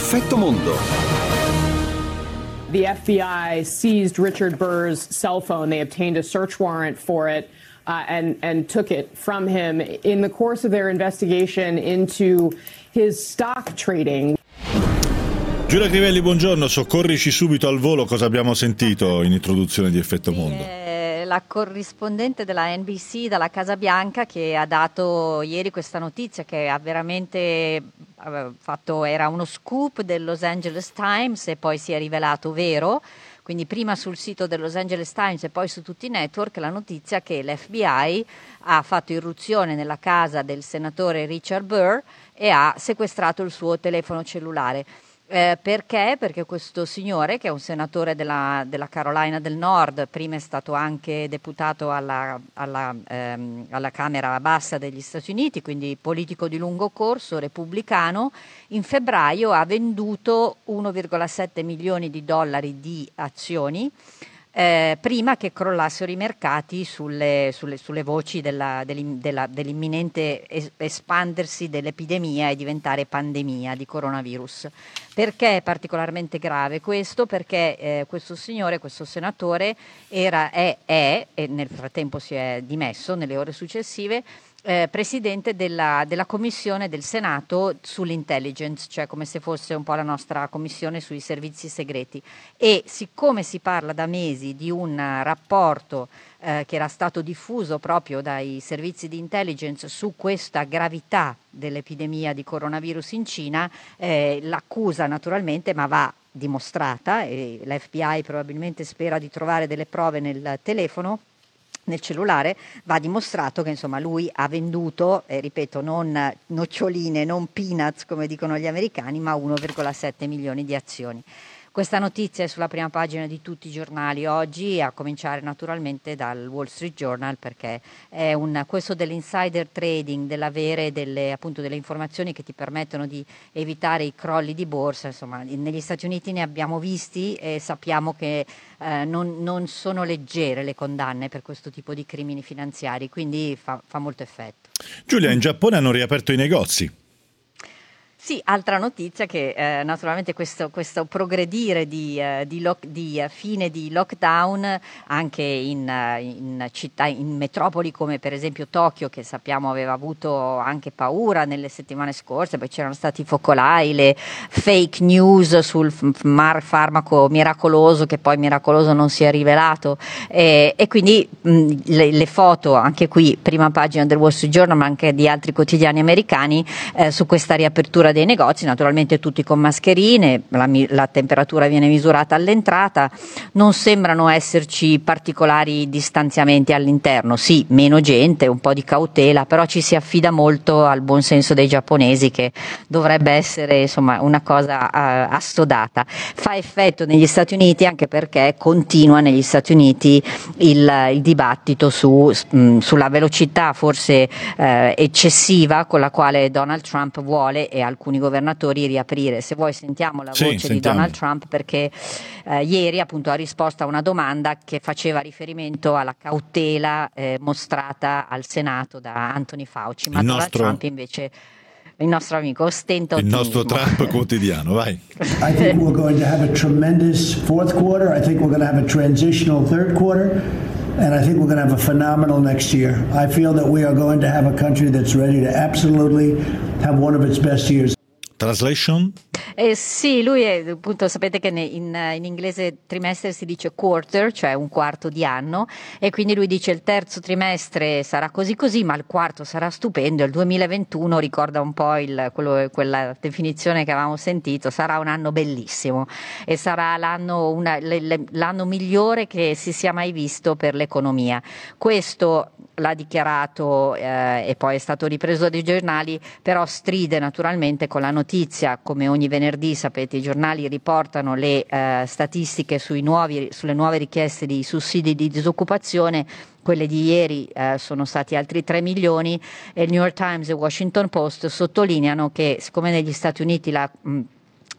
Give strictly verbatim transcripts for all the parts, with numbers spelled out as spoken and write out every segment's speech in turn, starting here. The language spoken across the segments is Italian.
Effetto Mondo. The F B I seized Richard Burr's cell phone. They obtained a search warrant for it uh, and, and took it from him in the course of their investigation into his stock trading. Giulia Crivelli, buongiorno, soccorrici subito al volo cosa abbiamo sentito in introduzione di Effetto Sì, Mondo. eh, la corrispondente della N B C dalla Casa Bianca che ha dato ieri questa notizia che ha veramente eh, fatto, era uno scoop del Los Angeles Times e poi si è rivelato vero. Quindi prima sul sito del Los Angeles Times e poi su tutti i network la notizia che l'F B I ha fatto irruzione nella casa del senatore Richard Burr e ha sequestrato il suo telefono cellulare. Eh, perché? Perché questo signore, che è un senatore della, della Carolina del Nord, prima è stato anche deputato alla, alla, ehm, alla Camera Bassa degli Stati Uniti, quindi politico di lungo corso, repubblicano, in febbraio ha venduto uno virgola sette milioni di dollari di azioni Eh, prima che crollassero i mercati sulle, sulle, sulle voci della, della, dell'imminente es- espandersi dell'epidemia e diventare pandemia di coronavirus. Perché è particolarmente grave questo? Perché eh, questo signore, questo senatore era, è, è, e nel frattempo si è dimesso nelle ore successive, Eh, presidente della, della commissione del Senato sull'intelligence, cioè come se fosse un po' la nostra commissione sui servizi segreti. E siccome si parla da mesi di un rapporto eh, che era stato diffuso proprio dai servizi di intelligence su questa gravità dell'epidemia di coronavirus in Cina, eh, l'accusa naturalmente, ma va dimostrata, e l'F B I probabilmente spera di trovare delle prove nel telefono, nel cellulare, va dimostrato che insomma lui ha venduto, eh, ripeto, non noccioline, non peanuts come dicono gli americani, ma uno virgola sette milioni di azioni. Questa notizia è sulla prima pagina di tutti i giornali oggi, a cominciare naturalmente dal Wall Street Journal, perché è un, questo dell'insider trading, dell'avere delle, appunto, delle informazioni che ti permettono di evitare i crolli di borsa. Insomma, negli Stati Uniti ne abbiamo visti e sappiamo che eh, non, non sono leggere le condanne per questo tipo di crimini finanziari, quindi fa, fa molto effetto. Giulia, in Giappone hanno riaperto i negozi. Sì, altra notizia che eh, naturalmente questo, questo progredire di, eh, di, lock, di uh, fine di lockdown anche in, uh, in città, in metropoli come per esempio Tokyo, che sappiamo aveva avuto anche paura nelle settimane scorse, poi c'erano stati focolai, le fake news sul f- mar- farmaco miracoloso che poi miracoloso non si è rivelato e, e quindi mh, le, le foto anche qui, prima pagina del Wall Street Journal ma anche di altri quotidiani americani eh, su questa riapertura dei negozi, naturalmente tutti con mascherine, la, la temperatura viene misurata all'entrata, non sembrano esserci particolari distanziamenti all'interno, sì, meno gente, un po' di cautela, però ci si affida molto al buon senso dei giapponesi che dovrebbe essere insomma una cosa uh, assodata. Fa effetto negli Stati Uniti anche perché continua negli Stati Uniti il, il dibattito su, mh, sulla velocità forse uh, eccessiva con la quale Donald Trump vuole e alcuni governatori riaprire. Se vuoi sentiamo la sì, voce sentiamo. di Donald Trump perché eh, ieri appunto ha risposto a una domanda che faceva riferimento alla cautela eh, mostrata al Senato da Anthony Fauci, ma il Donald nostro, Trump invece, il nostro amico, ostenta il ottimismo. nostro Trump quotidiano, vai. I think we're going to have a tremendous fourth quarter. I think we're going to have a transitional third quarter. And I think we're going to have a phenomenal next year. I feel that we are going to have a country that's ready to absolutely have one of its best years. Translation? Eh sì, lui è, appunto, sapete che in, in inglese trimestre si dice quarter, cioè un quarto di anno, e quindi lui dice il terzo trimestre sarà così così, ma il quarto sarà stupendo. Il duemilaventuno ricorda un po' il, quello, quella definizione che avevamo sentito, sarà un anno bellissimo e sarà l'anno, una, le, le, l'anno migliore che si sia mai visto per l'economia. Questo l'ha dichiarato eh, e poi è stato ripreso dai giornali, però stride naturalmente con la notizia, come ogni venerdì sapete i giornali riportano le eh, statistiche sui nuovi, sulle nuove richieste di sussidi di disoccupazione. Quelle di ieri eh, sono stati altri tre milioni e il New York Times e il Washington Post sottolineano che siccome negli Stati Uniti la mh,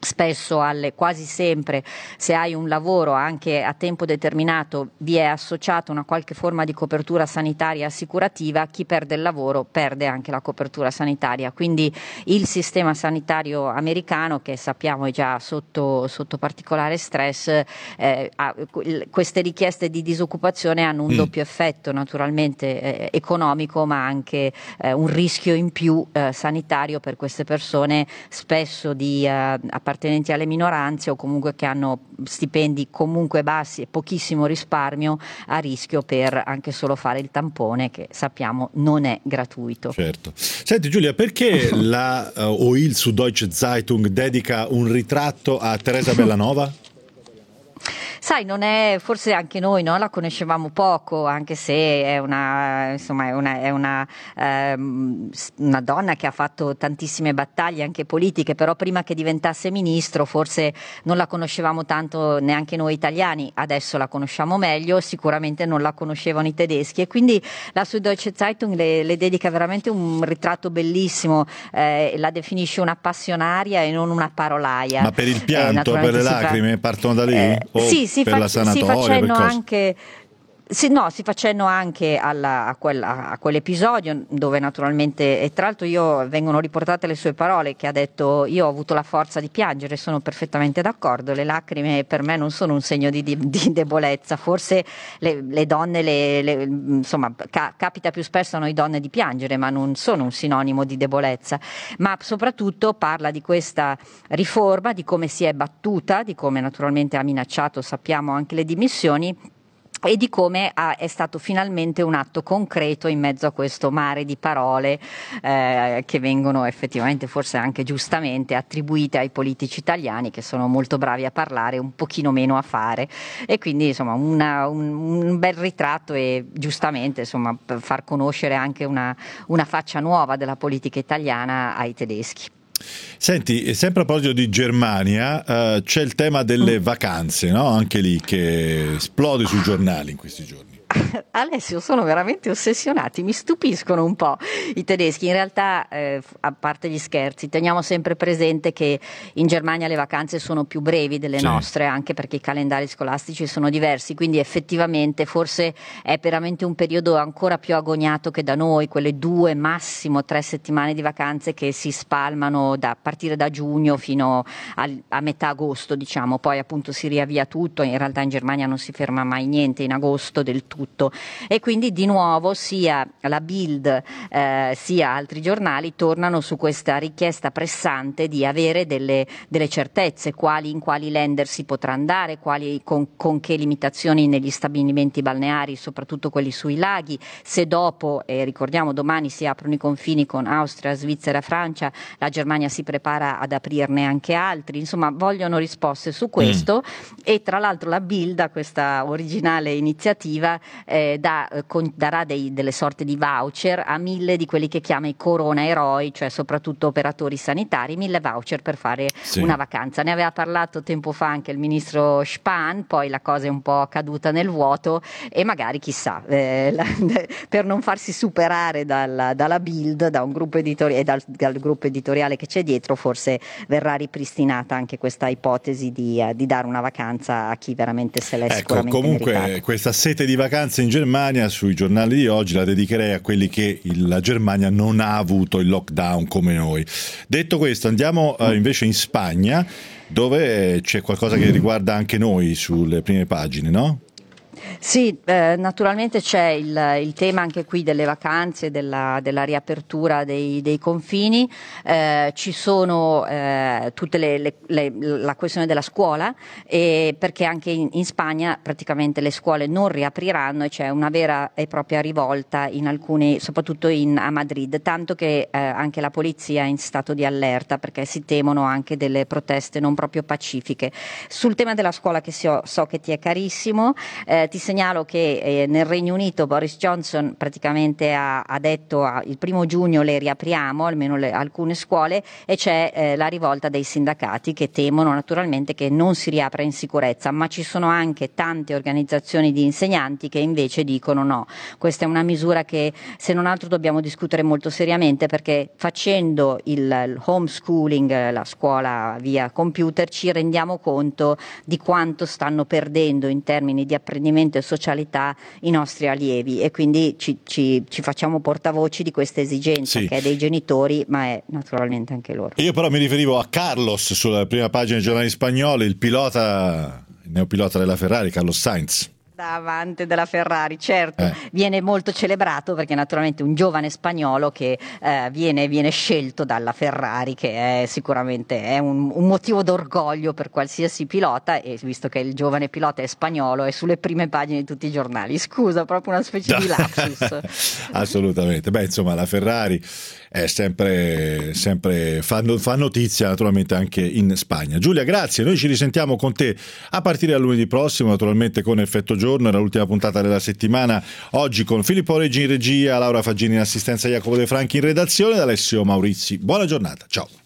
Spesso, alle, quasi sempre, se hai un lavoro anche a tempo determinato, vi è associata una qualche forma di copertura sanitaria assicurativa. Chi perde il lavoro perde anche la copertura sanitaria, quindi il sistema sanitario americano, che sappiamo è già sotto, sotto particolare stress, eh, ha, queste richieste di disoccupazione hanno un mm. doppio effetto, naturalmente eh, economico, ma anche eh, un rischio in più eh, sanitario per queste persone, spesso di eh, appartenenti alle minoranze o comunque che hanno stipendi comunque bassi e pochissimo risparmio, a rischio per anche solo fare il tampone, che sappiamo non è gratuito. Certo. Senti Giulia, perché la uh, o il Süddeutsche Zeitung dedica un ritratto a Teresa Bellanova? Sai, non è, forse anche noi no, la conoscevamo poco, anche se è una, insomma, è una, è una, ehm, una donna che ha fatto tantissime battaglie anche politiche, però prima che diventasse ministro forse non la conoscevamo tanto neanche noi italiani. Adesso la conosciamo meglio, sicuramente non la conoscevano i tedeschi, e quindi la Süddeutsche Zeitung le, le dedica veramente un ritratto bellissimo, eh, la definisce una passionaria e non una parolaia. Ma per il pianto, eh, per le lacrime, fa... partono da lì? Eh, o sì, si, per fa, la sanatoria, si facendo per cosa? anche... Sì, no, si facendo anche alla, a, quel, a quell'episodio dove naturalmente, e tra l'altro io vengono riportate le sue parole, che ha detto: io ho avuto la forza di piangere, sono perfettamente d'accordo, le lacrime per me non sono un segno di, di, di debolezza, forse le, le donne, le, le, insomma ca, capita più spesso a noi donne di piangere, ma non sono un sinonimo di debolezza. Ma soprattutto parla di questa riforma, di come si è battuta, di come naturalmente ha minacciato, sappiamo, anche le dimissioni, e di come ha, è stato finalmente un atto concreto in mezzo a questo mare di parole eh, che vengono effettivamente, forse anche giustamente, attribuite ai politici italiani, che sono molto bravi a parlare, un pochino meno a fare, e quindi insomma una, un, un bel ritratto, e giustamente insomma per far conoscere anche una, una faccia nuova della politica italiana ai tedeschi. Senti, sempre a proposito di Germania, uh, c'è il tema delle vacanze, no? Anche lì che esplode sui giornali in questi giorni. Alessio, sono veramente ossessionati, mi stupiscono un po' i tedeschi. In realtà, eh, a parte gli scherzi, teniamo sempre presente che in Germania le vacanze sono più brevi delle sì. nostre, anche perché i calendari scolastici sono diversi, quindi effettivamente forse è veramente un periodo ancora più agognato che da noi, quelle due, massimo tre settimane di vacanze che si spalmano da, a partire da giugno fino a, a metà agosto, diciamo. Poi appunto si riavvia tutto, in realtà in Germania non si ferma mai niente in agosto del tutto. E quindi di nuovo sia la Bild eh, sia altri giornali tornano su questa richiesta pressante di avere delle, delle certezze, quali, in quali länder si potrà andare, quali, con, con che limitazioni negli stabilimenti balneari, soprattutto quelli sui laghi, se dopo, e ricordiamo domani si aprono i confini con Austria, Svizzera, Francia, la Germania si prepara ad aprirne anche altri, insomma vogliono risposte su questo. Mm. E tra l'altro la Bild, a questa originale iniziativa, Eh, da, con, darà dei, delle sorte di voucher a mille di quelli che chiama i corona eroi, cioè soprattutto operatori sanitari, mille voucher per fare sì. una vacanza. Ne aveva parlato tempo fa anche il ministro Spahn, poi la cosa è un po' caduta nel vuoto, e magari chissà, eh, la, per non farsi superare dalla, dalla Bild, da un gruppo editoriale e dal, dal gruppo editoriale che c'è dietro, forse verrà ripristinata anche questa ipotesi di, uh, di dare una vacanza a chi veramente se l'è ecco, sicuramente comunque meritato. Questa sete di vacanze in Germania, sui giornali di oggi la dedicherei a quelli che il, la Germania non ha avuto il lockdown come noi. Detto questo, andiamo uh, invece in Spagna, dove c'è qualcosa che riguarda anche noi sulle prime pagine, no? Sì, eh, naturalmente c'è il, il tema anche qui delle vacanze, della, della riapertura dei, dei confini, eh, ci sono eh, tutte le, le, le, la questione della scuola, e perché anche in, in Spagna praticamente le scuole non riapriranno e c'è una vera e propria rivolta in alcuni, soprattutto in, a Madrid, tanto che eh, anche la polizia è in stato di allerta perché si temono anche delle proteste non proprio pacifiche. Sul tema della scuola, che so, so che ti è carissimo, eh, Eh, ti segnalo che eh, nel Regno Unito Boris Johnson praticamente ha, ha detto ah, il primo giugno le riapriamo, almeno le, alcune scuole, e c'è eh, la rivolta dei sindacati che temono naturalmente che non si riapra in sicurezza, ma ci sono anche tante organizzazioni di insegnanti che invece dicono no, questa è una misura che se non altro dobbiamo discutere molto seriamente, perché facendo il, il homeschooling, la scuola via computer, ci rendiamo conto di quanto stanno perdendo in termini di apprendimento e socialità i nostri allievi, e quindi ci, ci, ci facciamo portavoci di questa esigenza, sì, che è dei genitori ma è naturalmente anche loro. Io però mi riferivo a Carlos sulla prima pagina dei giornali spagnoli, il pilota, il neopilota della Ferrari, Carlos Sainz. Amante della Ferrari, certo, eh. viene molto celebrato perché naturalmente un giovane spagnolo che eh, viene, viene scelto dalla Ferrari, che è sicuramente è un, un motivo d'orgoglio per qualsiasi pilota, e visto che il giovane pilota è spagnolo è sulle prime pagine di tutti i giornali. Scusa, proprio una specie di lapsus. Assolutamente, beh insomma la Ferrari è sempre, sempre fa, fa notizia naturalmente anche in Spagna. Giulia, grazie, noi ci risentiamo con te a partire da lunedì prossimo, naturalmente con Effetto Giorno, era l'ultima puntata della settimana, oggi con Filippo Reggi in regia, Laura Faggini in assistenza, Jacopo De Franchi in redazione, da Alessio Maurizi. Buona giornata, ciao.